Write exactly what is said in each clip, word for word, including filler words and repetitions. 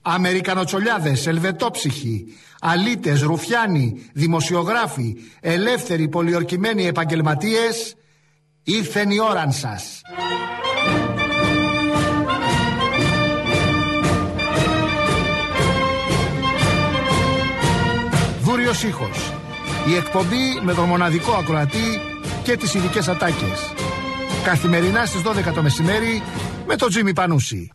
Αμερικανοτσολιάδες, ελβετόψυχοι, αλήτες, ρουφιάνοι, δημοσιογράφοι, ελεύθεροι πολιορκημένοι επαγγελματίες, ήρθεν η ώραν σας. Δούριος ήχος. Η εκπομπή με τον μοναδικό ακροατή και τις ειδικές ατάκες. Καθημερινά στις δώδεκα το μεσημέρι με τον Τζίμι Πανούση.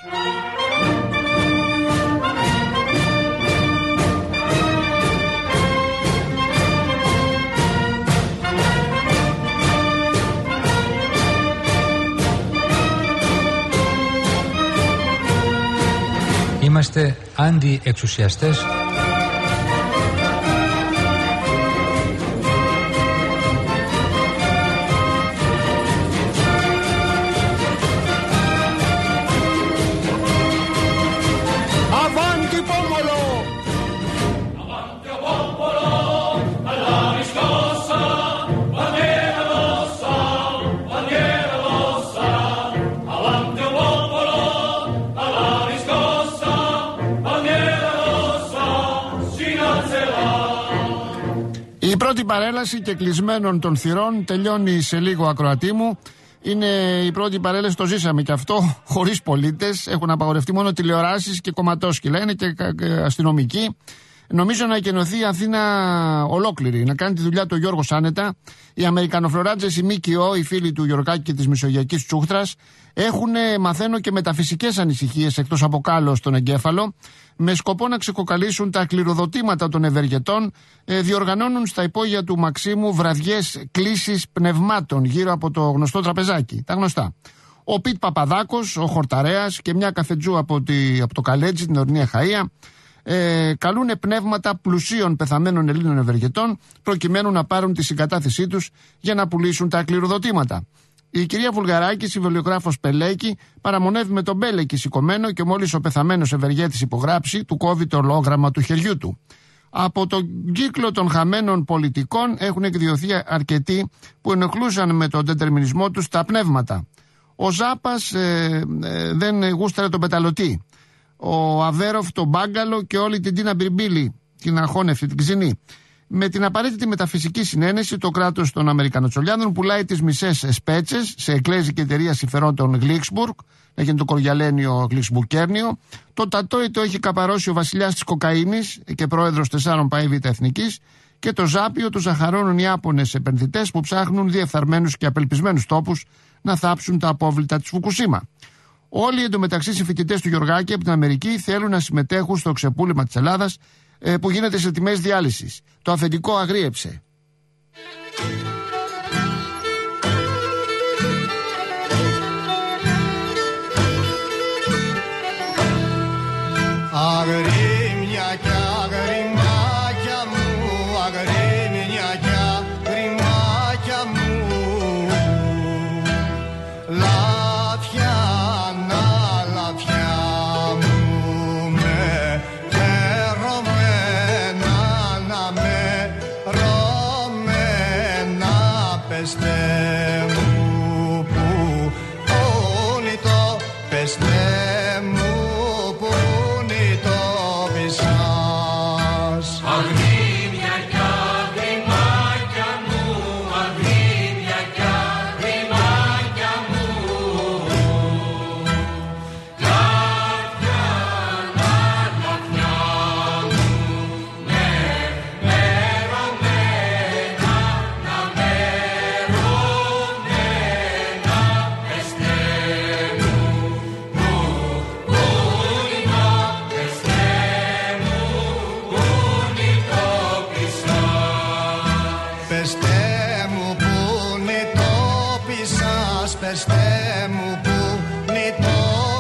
Είμαστε αντιεξουσιαστές. Η πρώτη παρέλαση και κλεισμένων των θυρών τελειώνει σε λίγο, ακροατή μου. Είναι η πρώτη παρέλαση, το ζήσαμε και αυτό, χωρίς πολίτες. Έχουν απαγορευτεί μόνο τηλεοράσεις και κομματόσκυλα. Είναι και αστυνομικοί. Νομίζω να εκενωθεί η Αθήνα ολόκληρη, να κάνει τη δουλειά του Γιώργος άνετα. Οι Αμερικανοφλωράτζες, οι ΜΚΟ, οι φίλοι του Γιωργάκη και της Μεσογειακής Τσούχτρας, έχουν, μαθαίνω, και μεταφυσικές ανησυχίες εκτός από κάλο στον εγκέφαλο, με σκοπό να ξεκοκαλίσουν τα κληροδοτήματα των ευεργετών. Ε, διοργανώνουν στα υπόγεια του Μαξίμου βραδιές κλήσης πνευμάτων γύρω από το γνωστό τραπεζάκι. Τα γνωστά. Ο Πιτ Παπαδάκος, ο Χορταρέας και μια καφετζού από, τη, από το Καλέτζι, την ορεινή Αχαΐα, ε, καλούν πνεύματα πλουσίων πεθαμένων Ελλήνων ευεργετών προκειμένου να πάρουν τη συγκατάθεσή τους για να πουλήσουν τα κληροδοτήματα. Η κυρία Βουλγαράκη, συμβολιογράφος Πελέκη, παραμονεύει με τον Πέλεκη σηκωμένο και μόλις ο πεθαμένος ευεργέτης υπογράψει, του κόβει το ολόγραμμα του χεριού του. Από τον κύκλο των χαμένων πολιτικών έχουν εκδιωθεί αρκετοί που ενοχλούσαν με τον τετερμινισμό τους τα πνεύματα. Ο Ζάπας ε, ε, δεν γούσταρε τον Πεταλωτή. Ο Αβέροφ τον Μπάγκαλο και όλη την Τίνα Μπιρμπίλη, την αχώνευτη, την ξινή. Με την απαραίτητη μεταφυσική συνένεση, το κράτος των Αμερικανοτσολιάδων πουλάει τις μισές σπέτσες σε εκκλέζικη εταιρεία συμφερόντων Γλίξμπουργκ, να γίνει το κοριαλένιο Γλίξμπουργκέρνιο. Το τατόι το έχει καπαρώσει ο βασιλιάς της κοκαίνης και πρόεδρος τεσσάρων ΠΑΕΒ Εθνικής. Και το ζάπιο του ζαχαρώνουν οι Ιάπωνες επενδυτές που ψάχνουν διεφθαρμένους και απελπισμένους τόπους να θάψουν τα απόβλητα της Φουκουσίμα. Όλοι εντωμεταξύ οι φοιτητές του Γιωργάκη από την Αμερική θέλουν να συμμετέχουν στο ξεπούλημα της Ελλάδας, που γίνεται σε τιμές διάλυσης. Το αφεντικό αγρίεψε. Αγρίμια κι αγριμάκια μου, αγρίμια κι αγριμάκια μου, λάθια να λάθια μου με ρωμένα, να με ρωμένα, πεστε μου που πόνει το, πεστε μου που είναι το πισάς. Αγρίμια κι αγριμάκια μου, αγρίμια κι αγριμάκια μου, λάθια να λάθια μου, με μερωμένα, να μερωμένα, πεστε μου που πούνε το, πεστε μου πούνε το πισάς. Πεστε μου που είναι το πισάς, πεστε μου που είναι το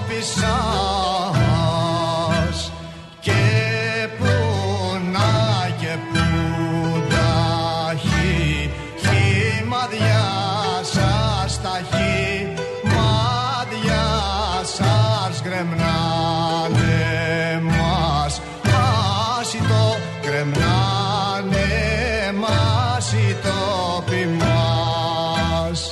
πισάς. Και που να και που τα χει, χυμαδιά σας τα χυμαδιά σας γκρεμνάνε μας, μάση το γκρεμνάνε μάση το πιμάς.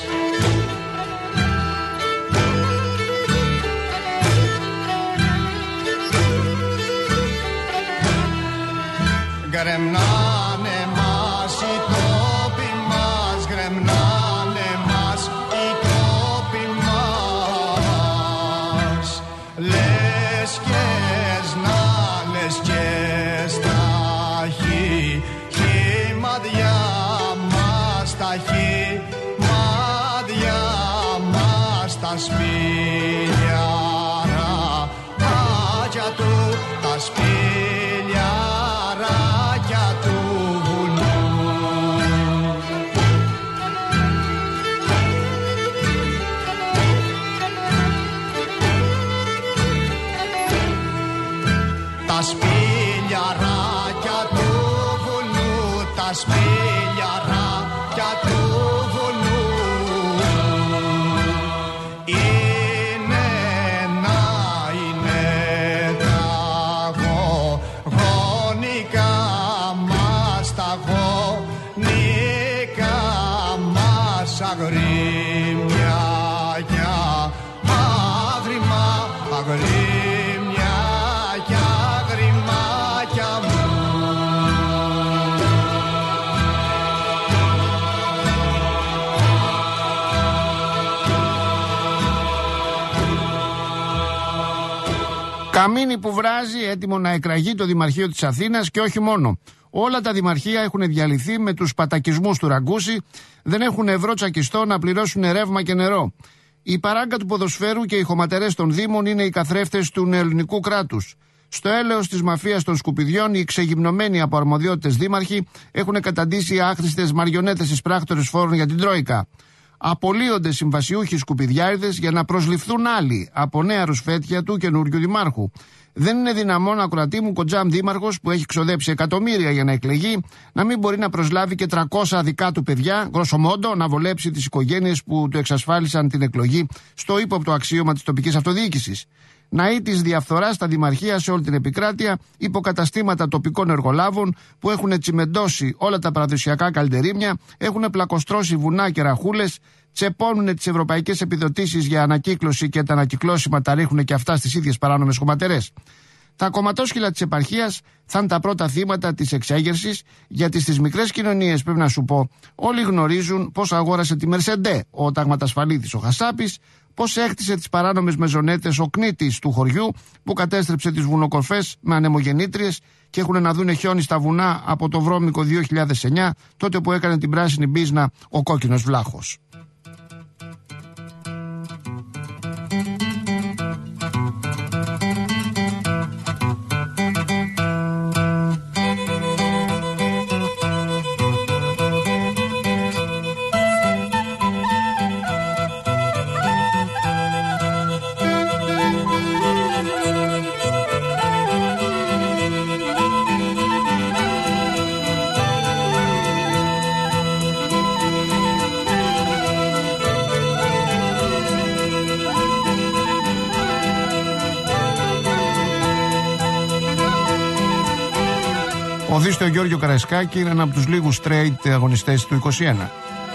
γκρεμνάνε μας οι τόποι μας, γκρεμνάνε μας οι τόποι μας. Λες και σνα, λες και σταχύ, κι η μαδιά μας ταχύ, μαδιά μας τα σπηλιαράκια του, τα σπηλιαράκια του βουνού. Τα σπηλιαράκια του βουνού, τα σπηλιαράκια του βουνού είναι να είναι τα γονικά μας, τα γονικά μας αγρίμια για άγρυμα, αγρίμια για αγρυμάκια μου. Καμίνι που βράζει, έτοιμο να εκραγεί το Δημαρχείο της Αθήνας και όχι μόνο. Όλα τα δημαρχεία έχουν διαλυθεί με τους πατακισμούς του Ραγκούση, δεν έχουν ευρώ τσακιστό να πληρώσουν ρεύμα και νερό. Η παράγκα του ποδοσφαίρου και οι χωματερές των Δήμων είναι οι καθρέφτες του νεοελληνικού κράτους. Στο έλεος της μαφίας των σκουπιδιών, οι ξεγυμνωμένοι από αρμοδιότητες δήμαρχοι έχουν καταντήσει άχρηστες μαριονέτες στις πράκτορες φόρων για την Τρόικα. Απολύονται συμβασιούχοι σκουπιδιάριδες για να προσληφθούν άλλοι από νέα ρουσφέτια του καινούριου δημάρχου. Δεν είναι δυναμόν ακροατή μου Κοντζάμ δήμαρχος που έχει ξοδέψει εκατομμύρια για να εκλεγεί να μην μπορεί να προσλάβει και τριακόσια δικά του παιδιά, γκροσομόντο, να βολέψει τις οικογένειες που του εξασφάλισαν την εκλογή στο ύποπτο αξίωμα της τοπικής αυτοδιοίκησης. Ναή της διαφθοράς στα δημαρχία σε όλη την επικράτεια, υποκαταστήματα τοπικών εργολάβων που έχουν τσιμεντώσει όλα τα παραδοσιακά καλντερίμια, έχουν πλακοστρώσει βουνά και ραχούλες, τσεπώνουν τις ευρωπαϊκές επιδοτήσεις για ανακύκλωση και τα ανακυκλώσιμα τα ρίχνουν και αυτά στις ίδιες παράνομες χωματερές. Τα κομματόσκυλα της επαρχίας θα είναι τα πρώτα θύματα της εξέγερσης, γιατί στις μικρές κοινωνίες, πρέπει να σου πω, όλοι γνωρίζουν πώς αγόρασε τη Μερσεντέ ο ταγματασφαλίτης ο Χασάπης, πώς έκτισε τις παράνομες μεζονέτες ο κνήτης του χωριού που κατέστρεψε τις βουνοκορφές με ανεμογεννήτριες και έχουν να δούνε χιόνι στα βουνά από το βρώμικο δύο χιλιάδες εννιά, τότε που έκανε την πράσινη μπίζνα ο κόκκινος βλάχος. Ο Δίστο Γιώργιο Καραϊσκάκη είναι ένα από τους λίγους straight αγωνιστές του είκοσι ένα.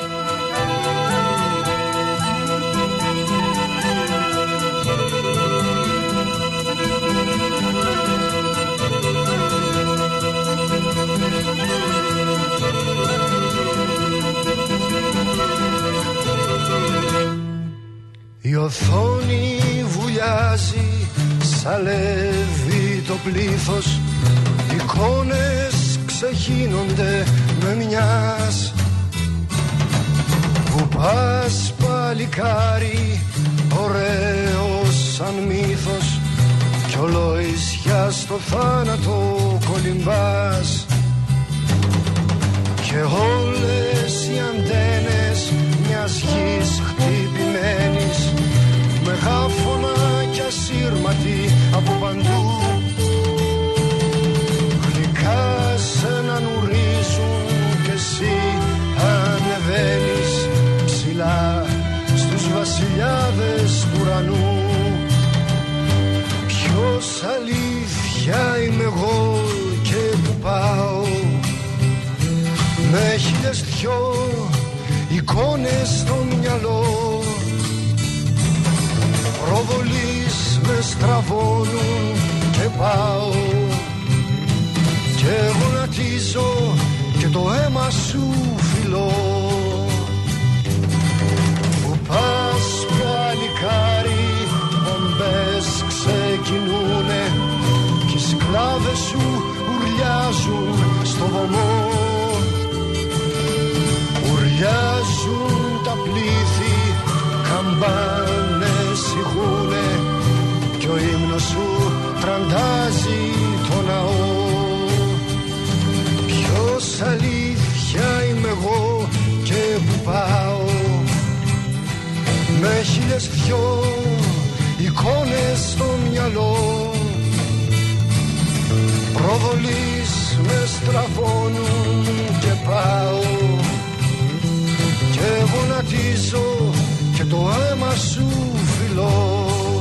Η οθόνη βουλιάζει, σαλεύει το πλήθος, εικόνες ξεχύνονται με μιας. Που πας παλικάρι, ωραίος σαν μύθος, κι ολοησιά στο θάνατο κολυμπάς. Και όλες οι αντένες μιας γης χτυπημένης, μεγάφωνα κι ασύρματη από παντού, γλυκά σε να νουρίζουν κι εσύ ανεβαίνεις ψηλά στους βασιλιάδες του ουρανού. Ποιος αλήθεια είμαι εγώ και που πάω, με χίλιες δυο εικόνες στο μυαλό, προβολείς με στραβώνουν και πάω κι γονατίζω σου ουρλιάζουν στο βωμό. Ουρλιάζουν τα πλήθη, καμπάνες ηχούνε κι ο ύμνος σου τραντάζει το ναό. Ποιος αλήθεια είμαι εγώ και που πάω, με χίλιες δυο εικόνες στο μυαλό. Προβολείς με στραβώνουν και πάω και γονατίζω και το αίμα σου φιλώ.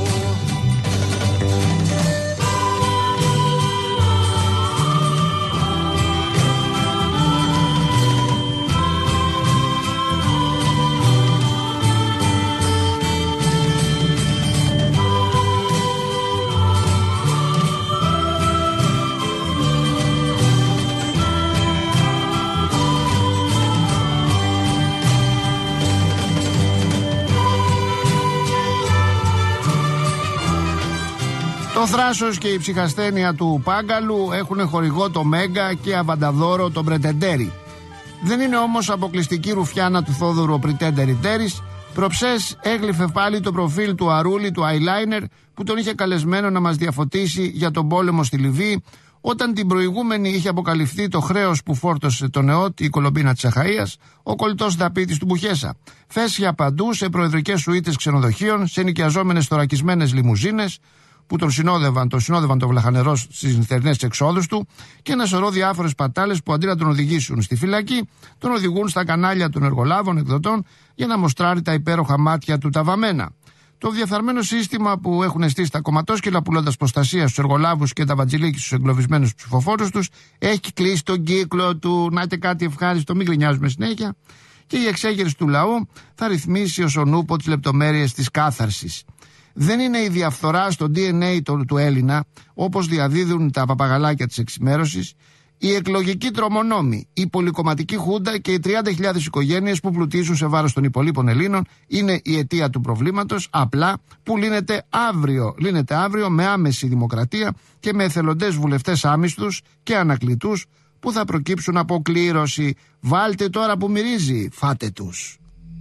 Το θράσος και η ψυχασθένεια του Πάγκαλου έχουν χορηγό το Μέγκα και αβανταδόρο τον Πρετεντέρι. Δεν είναι όμως αποκλειστική ρουφιάνα του Θόδωρου ο Πρετεντέρι Τέρης. Προψές έγλυφε πάλι το προφίλ του Αρούλη του eyeliner που τον είχε καλεσμένο να μας διαφωτίσει για τον πόλεμο στη Λιβύη, όταν την προηγούμενη είχε αποκαλυφθεί το χρέος που φόρτωσε τον ΕΟΤ, η Κολομπίνα της Αχαΐας, ο κολλητός δαπίτης του Μπουχέσα. Φέσια παντού σε προεδρικές σουίτες ξενοδοχείων, σε νοικιαζόμενες θωρακισμένες λιμουζίνες που τον συνόδευαν, τον συνόδευαν το βλαχανερό στις νυχτερινές εξόδους του, και ένα σωρό διάφορες πατάλες που αντί να τον οδηγήσουν στη φυλακή, τον οδηγούν στα κανάλια των εργολάβων εκδοτών για να μοστράρει τα υπέροχα μάτια του τα βαμμένα. Το διαφθαρμένο σύστημα που έχουν στήσει τα κομματόσκυλα πουλώντας προστασία στους εργολάβους και τα βατζιλίκι στους εγκλωβισμένους ψηφοφόρους τους, έχει κλείσει τον κύκλο του. Να είτε κάτι ευχάριστο, μην γκρινιάζουμε συνέχεια. Και η εξέγερση του λαού θα ρυθμίσει ως ο νούπο τις λεπτομέρειες της κάθαρσης. Δεν είναι η διαφθορά στο ντι εν έι του, του Έλληνα, όπως διαδίδουν τα παπαγαλάκια της εξημέρωσης, η εκλογική τρομονόμη, η πολυκομματική χούντα και οι τριάντα χιλιάδες οικογένειες που πλουτίζουν σε βάρος των υπολείπων Ελλήνων είναι η αιτία του προβλήματος, απλά που λύνεται αύριο, λύνεται αύριο με άμεση δημοκρατία και με εθελοντές βουλευτές άμυστους και ανακλητούς που θα προκύψουν από κλήρωση. Βάλτε τώρα που μυρίζει, φάτε τους.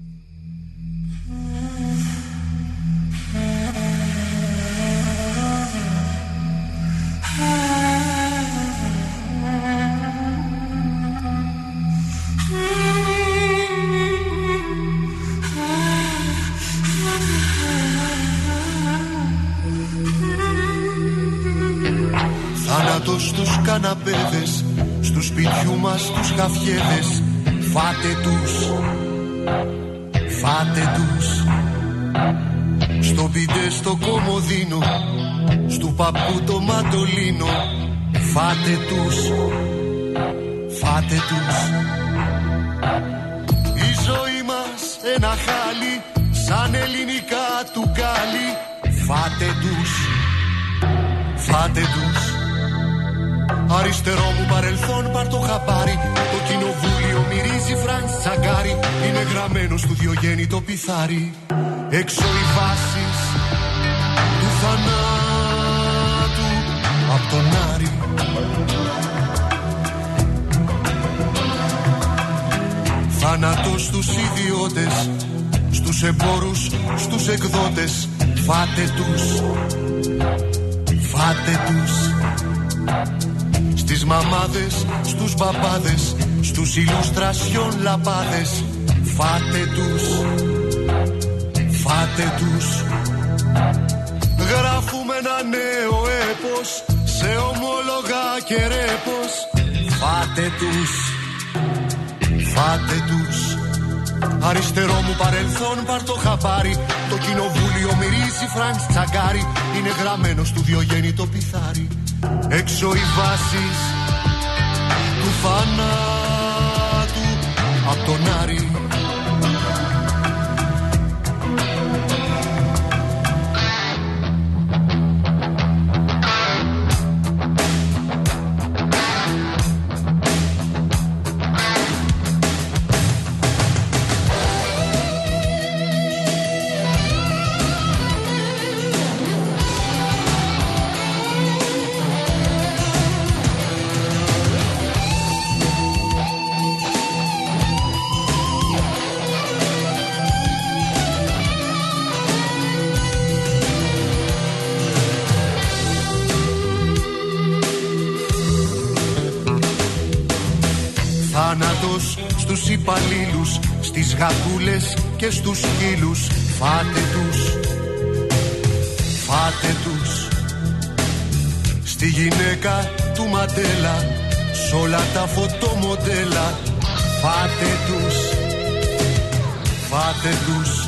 Θάνατος στους καναπέδες, στους σπιτιού μας τους χαφιέδες. Φάτε τους, φάτε τους. Στο μπιντέ στο κομμωδίνο, στου παππού το μαντολίνο. Φάτε τους, φάτε τους. Η ζωή μας ένα χάλι, σαν ελληνικά του γκάλι. Φάτε τους, φάτε τους. Αριστερό μου παρελθόν πάρ' το χαπάρι, το κοινοβούλιο μυρίζει Φρανκ Τσαγκάρι. Είναι γραμμένο στο Διογέννη το πιθάρι. Έξω οι βάσεις του θανάτου απ' τον Άρη. Θάνατος στους ιδιώτες, στους εμπόρους, στους εκδότες. Φάτε τους, φάτε τους. Στις μαμάδες, στους μπαμπάδες, στους ηλουστρασιόν λαπάδες. Φάτε τους, φάτε τους. Γράφουμε ένα νέο έπος, σε ομόλογα και ρέπος. Φάτε τους, φάτε τους. Αριστερό μου παρελθόν πάρ' το χαπάρι, το κοινοβούλιο μυρίζει Φρανκ Τσαγκάρι. Είναι γραμμένο στο Διογέννη το πιθάρι. Έξω οι βάσεις του θανάτου απ' τον Άρη. κράτος στους υπαλλήλους, στις γατούλες και στους σκύλους. Φάτε τους, φάτε τους. Στη γυναίκα του Μαντέλα, σ' όλα τα φωτομοντέλα. Φάτε τους, φάτε τους.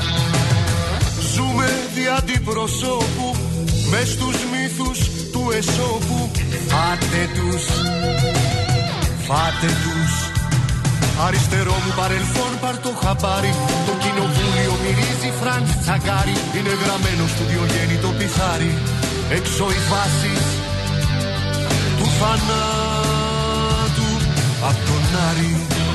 Ζούμε δι' αντιπροσώπου, μες στους μύθους του Εσώπου. Φάτε τους, φάτε τους. Αριστερό μου παρελθόν πάρ' το χαμπάρι, το κοινοβούλιο μυρίζει Φραντ Τσαγκάρι. Είναι γραμμένο στο Διογέννη το πιθάρι, έξω οι βάσεις του θανάτου απ' τον Άρη.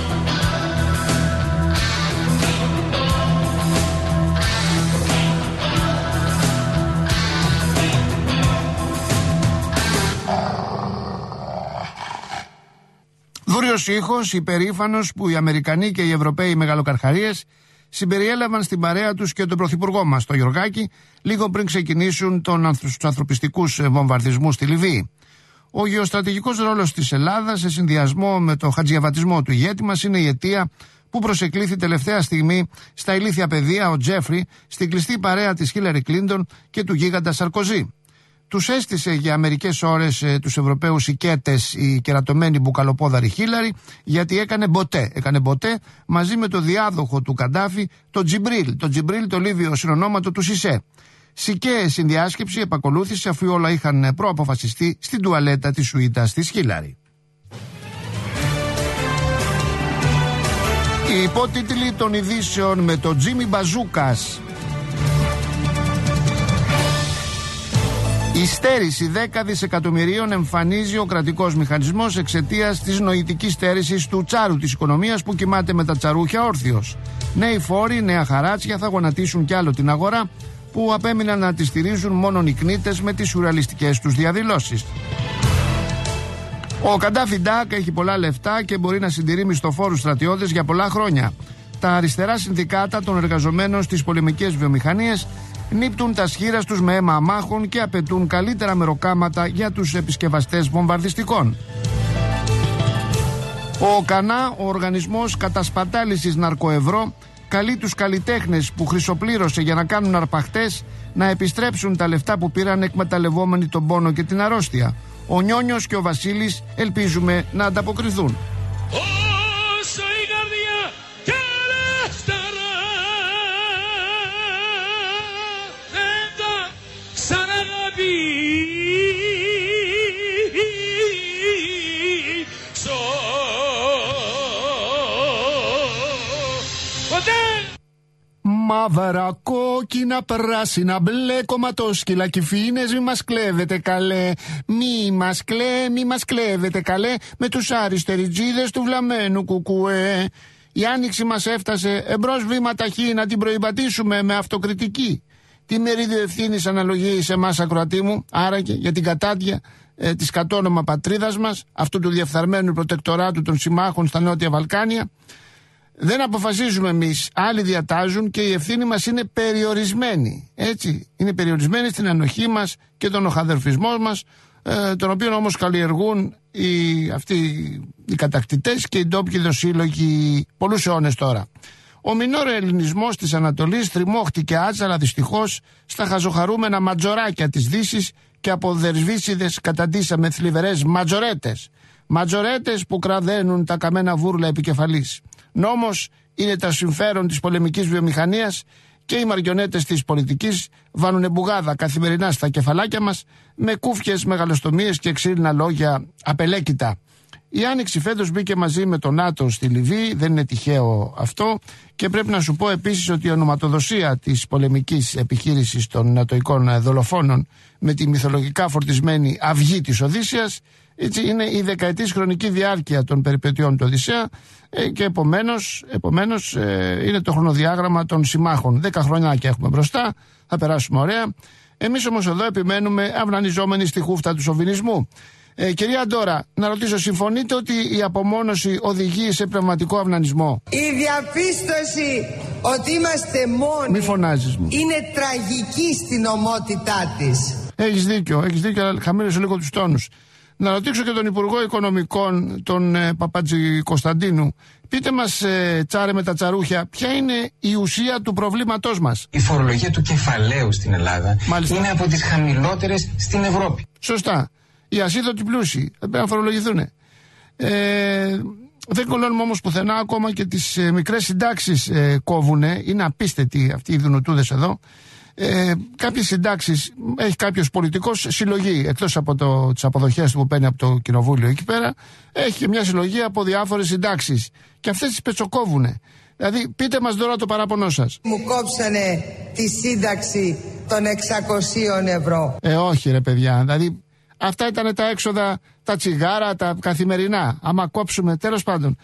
Δούριος ήχος, υπερήφανος, που οι Αμερικανοί και οι Ευρωπαίοι μεγαλοκαρχαρίες συμπεριέλαβαν στην παρέα τους και τον πρωθυπουργό μας, τον Γιωργάκη, λίγο πριν ξεκινήσουν τους ανθρωπιστικούς βομβαρδισμούς στη Λιβύη. Ο γεωστρατηγικός ρόλος της Ελλάδας, σε συνδυασμό με το χατζιαβατισμό του ηγέτη μας, είναι η αιτία που προσεκλήθη τελευταία στιγμή στα ηλίθια παιδεία ο Τζέφρι στην κλειστή παρέα της Χίλαρη Κλίντον και του γίγαντα Σαρκοζή. Τους έστησε για μερικές ώρες ε, τους Ευρωπαίους οικέτες η κερατωμένη μπουκαλοπόδαρη Χίλαρη, γιατί έκανε μποτέ. Έκανε μποτέ μαζί με το διάδοχο του Καντάφη, τον Τζιμπρίλ. Το Τζιμπρίλ, το λίβιο συνονόματο του Σισέ. Σικέ συνδιάσκεψη επακολούθησε, αφού όλα είχαν προαποφασιστεί στην τουαλέτα της σουίτας της Χίλαρη. Οι υπότιτλοι των ειδήσεων με το Τζίμι Μπαζούκας. Η στέρηση δέκα δισεκατομμυρίων εμφανίζει ο κρατικός μηχανισμός εξαιτίας της νοητικής στέρησης του τσάρου της οικονομίας που κοιμάται με τα τσαρούχια όρθιος. Νέοι φόροι, νέα χαράτσια θα γονατίσουν κι άλλο την αγορά, που απέμειναν να τη στηρίζουν μόνο νικνίτες με τις σουρεαλιστικές τους διαδηλώσεις. Ο Καντάφι Ντάκ έχει πολλά λεφτά και μπορεί να συντηρεί μισθοφόρους στρατιώτες για πολλά χρόνια. Τα αριστερά συνδικάτα των εργαζομένων στις πολεμικές βιομηχανίες νύπτουν τα σχήρα τους με αίμα αμάχων και απαιτούν καλύτερα μεροκάματα για τους επισκευαστές βομβαρδιστικών. Ο ΚΑΝΑ, ο Οργανισμός Κατασπατάλησης Ναρκοευρώ, καλεί τους καλλιτέχνες που χρυσοπλήρωσε για να κάνουν αρπαχτές να επιστρέψουν τα λεφτά που πήραν εκμεταλλευόμενοι τον πόνο και την αρρώστια. Ο Νιόνιος και ο Βασίλης ελπίζουμε να ανταποκριθούν. Μαύρα, κόκκινα, πράσινα, μπλε, κομματόσκυλα και φίνες, μη μας κλέβετε καλέ. Μη μας κλέ, μη μας κλέβετε καλέ με τους αριστεριτζίδες του βλαμμένου κουκουέ. Η άνοιξη μας έφτασε, εμπρός βήμα ταχύ να την προϋπατήσουμε με αυτοκριτική. Τι μερίδιο ευθύνης αναλογεί σε εμάς, ακροατή μου, άραγε για την κατάδια ε, της κατόνομα πατρίδας μας, αυτού του διεφθαρμένου προτεκτοράτου των συμμάχων στα Νότια Βαλκάνια? Δεν αποφασίζουμε εμείς, άλλοι διατάζουν και η ευθύνη μας είναι περιορισμένη. Έτσι, είναι περιορισμένη στην ανοχή μας και τον οχαδερφισμό μας, ε, τον οποίο όμως καλλιεργούν οι, αυτοί οι κατακτητές και οι ντόπιοι δοσύλλογοι πολλούς αιώνες τώρα. Ο μινόρ ελληνισμός της Ανατολής τριμώχτηκε άτσαλα δυστυχώς στα χαζοχαρούμενα ματζοράκια της Δύσης και από δερβίσιδες καταντήσαμε θλιβερές ματζορέτες. Ματζορέτες που κραδένουν τα καμένα βούρλα επικεφαλής. Νόμος είναι τα συμφέρον της πολεμικής βιομηχανίας και οι μαριονέτες της πολιτικής βάνουνε μπουγάδα καθημερινά στα κεφαλάκια μας με κούφιες μεγαλοστομίες και ξύλινα λόγια απελέκητα. Η άνοιξη φέτος μπήκε μαζί με το ΝΑΤΟ στη Λιβύη, δεν είναι τυχαίο αυτό, και πρέπει να σου πω επίσης ότι η ονοματοδοσία της πολεμικής επιχείρησης των νατοικών δολοφόνων με τη μυθολογικά φορτισμένη αυγή της Οδύσσιας, έτσι, είναι η δεκαετής χρονική διάρκεια των περιπετειών του Οδυσσέα ε, και επομένως, επομένως ε, είναι το χρονοδιάγραμμα των συμμάχων. Δέκα χρονιάκια έχουμε μπροστά, θα περάσουμε ωραία. Εμείς όμως εδώ επιμένουμε αυνανιζόμενοι στη χούφτα του σοβινισμού. Ε, κυρία Ντόρα, να ρωτήσω, συμφωνείτε ότι η απομόνωση οδηγεί σε πνευματικό αυνανισμό? Η διαπίστωση ότι είμαστε μόνοι, μη φωνάζεις μου, είναι τραγική στην ομότητά της. Έχεις δίκιο, έχεις δίκιο, αλλά χαμήλωσε λίγο τους τόνους. Να ρωτήσω και τον Υπουργό Οικονομικών, τον ε, Παπατζη Κωνσταντίνου. Πείτε μας, ε, τσάρε με τα τσαρούχια, ποια είναι η ουσία του προβλήματός μας. Η φορολογία του κεφαλαίου στην Ελλάδα Μάλιστα. είναι από τις χαμηλότερες στην Ευρώπη. Σωστά. Οι ασίδωτοι πλούσιοι πρέπει να φορολογηθούν. Ε, δεν κολλώνουμε όμως πουθενά, ακόμα και τις ε, μικρές συντάξεις ε, κόβουνε. Είναι απίστευτοι αυτοί οι δουνουτούδες εδώ. Ε, κάποιες συντάξεις έχει κάποιος πολιτικός συλλογή, εκτός από το, τις αποδοχές του που παίρνει από το κοινοβούλιο εκεί πέρα, έχει και μια συλλογή από διάφορες συντάξεις και αυτές τις πετσοκόβουνε. Δηλαδή πείτε μας τώρα το παράπονό σας. Μου κόψανε τη σύνταξη των εξακοσίων ευρώ. Ε όχι ρε παιδιά, δηλαδή αυτά ήταν τα έξοδα, τα τσιγάρα, τα καθημερινά. Άμα κόψουμε, τέλος πάντων,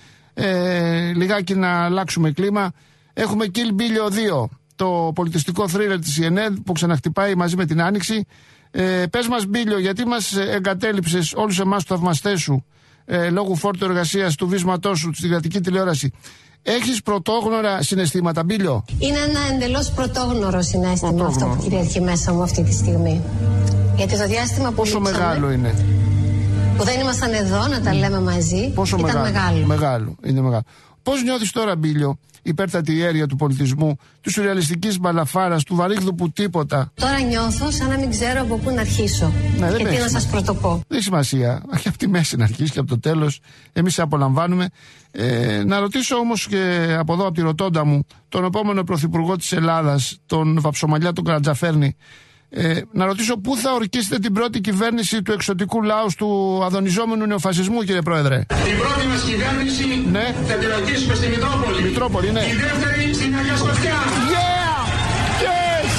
ε, λιγάκι να αλλάξουμε κλίμα. Έχουμε Kill Bill δύο, το πολιτιστικό θρίλερ της σι εν εν που ξαναχτυπάει μαζί με την Άνοιξη. Ε, πες μας Μπίλιο, γιατί μας εγκατέλειψες όλους εμάς τους θαυμαστές σου ε, λόγω φόρτου εργασίας του βίσματός σου στη κρατική τηλεόραση? Έχεις πρωτόγνωρα συναισθήματα, Μπίλιο? Είναι ένα εντελώς πρωτόγνωρο συναίσθημα πρωτόγνωρο. Αυτό που κυριαρχεί μέσα μου αυτή τη στιγμή. Γιατί το διάστημα που πόσο λείψαμε, μεγάλο είναι? Που δεν ήμασταν εδώ να τα λέμε μαζί, πόσο ήταν μεγάλο. Μεγάλο. Μεγάλο, είναι μεγάλο. Πώς νιώθεις τώρα, Μπίλιο, υπέρτατη ιέρεια του πολιτισμού, της σουρεαλιστικής μπαλαφάρας, του βαρύγδου που τίποτα? Τώρα νιώθω σαν να μην ξέρω από πού να αρχίσω. Ναι, και τι να σας πρωτοπώ. Δεν έχει σημασία. Και από τη μέση να αρχίσει και από το τέλος. Εμείς σε απολαμβάνουμε. Ε, να ρωτήσω όμως και από εδώ, από τη Ροτόντα μου, τον επόμενο πρωθυπουργό της Ελλάδας, τον Βαψομαλιά, τον Καρατζαφέρνη. Ε, να ρωτήσω πού θα ορκίσετε την πρώτη κυβέρνηση του εξωτικού λαούς του αδονιζόμενου νεοφασισμού, κύριε Πρόεδρε? Την πρώτη μας κυβέρνηση ναι. θα την ορκίσουμε στη Μητρόπολη. Μητρόπολη, ναι. Η δεύτερη στην Αγία Σοφιά. Yeah! Yes!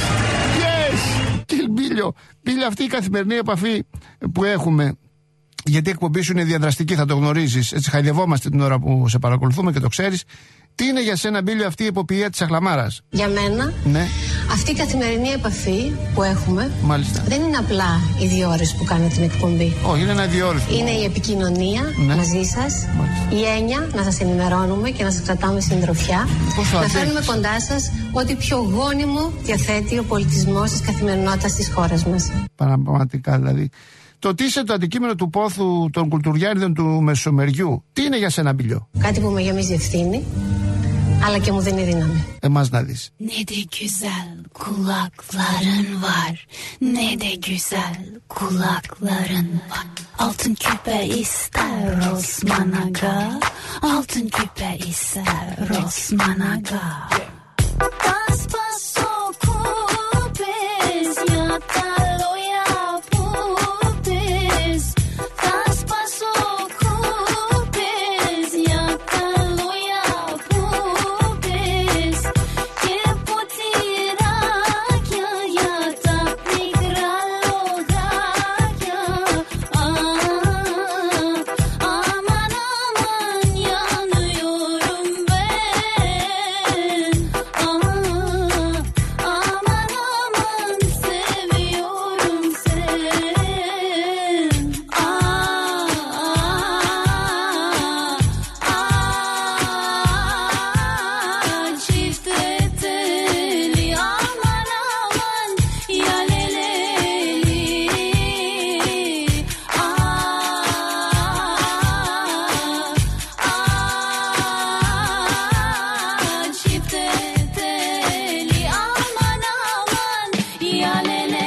Yes! Κύριε Μπίλιο, Μπίλιο, αυτή η καθημερινή επαφή που έχουμε, γιατί η εκπομπή σου είναι διαδραστική, θα το γνωρίζεις. Έτσι, χαϊδευόμαστε την ώρα που σε παρακολουθούμε και το ξέρεις. Τι είναι για σένα, Μπίλιο, αυτή η εποποιία της Αχλαμάρας? Για μένα, ναι. αυτή η καθημερινή επαφή που έχουμε Μάλιστα. δεν είναι απλά οι δύο ώρες που κάνω την εκπομπή. Όχι, είναι ένα δύο ώρες. Είναι η επικοινωνία ναι. μαζί σας, Μάλιστα. η έννοια να σας ενημερώνουμε και να σας κρατάμε συντροφιά, να αντέχεις. Φέρνουμε κοντά σας ό,τι πιο γόνιμο διαθέτει ο πολιτισμός της καθημερινότητας της χώρας μας. Πραγματικά δηλαδή. Το τι είσαι το αντικείμενο του πόθου των κουλτουριάριδων του Μεσομεριού, τι είναι για σένα, Μπίλιο? Κάτι που με γεμίζει ευθύνη, αλλά και μου δίνει δύναμη. Εμάς να δεις. Ne de güzel kulakların var, ne de güzel kulakların var. Altın küpe ister Osman Aga, altın küpe ister Osman Aga. Das paso kupes yatalo ya pupes, das paso kupes yatalo ya pupes, que potira kya yata migralo gaya, aman aman yanıyorum ben, aman aman seviyorum sen, ah ah çifte teli aman aman yaleleli, ah ah çifte teli aman aman yaleleli.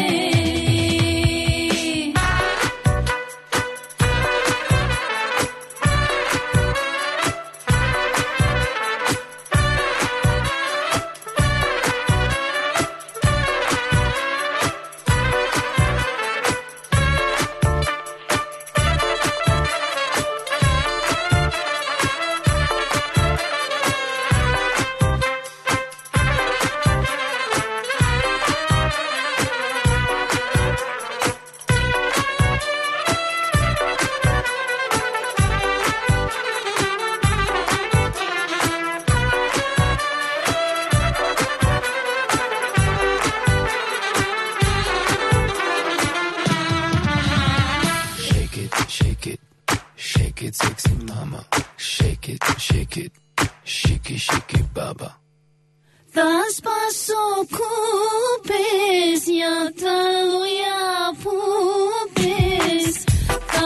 Shake it, shake it, shake it, sexy mama. Shake it, shake it, shake it, shake it, baba. Das paso kupes yatalo ya pupes,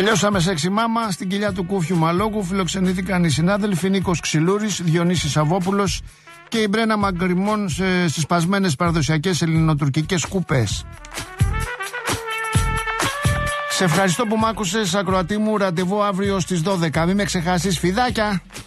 Τελειώσαμε σε έξι μάμα. Στην κοιλιά του Κούφιου Μαλόκου φιλοξενήθηκαν οι συνάδελφοι Νίκος Ξυλούρης, Διονύσης Σαββόπουλος και η Μπρένα Μαγκριμών στις σπασμένες παραδοσιακές ελληνοτουρκικές κούπες. Σε ευχαριστώ που μ' άκουσες, ακροατή μου. Ραντεβού αύριο στις δώδεκα. Μην με ξεχάσεις, φιδάκια!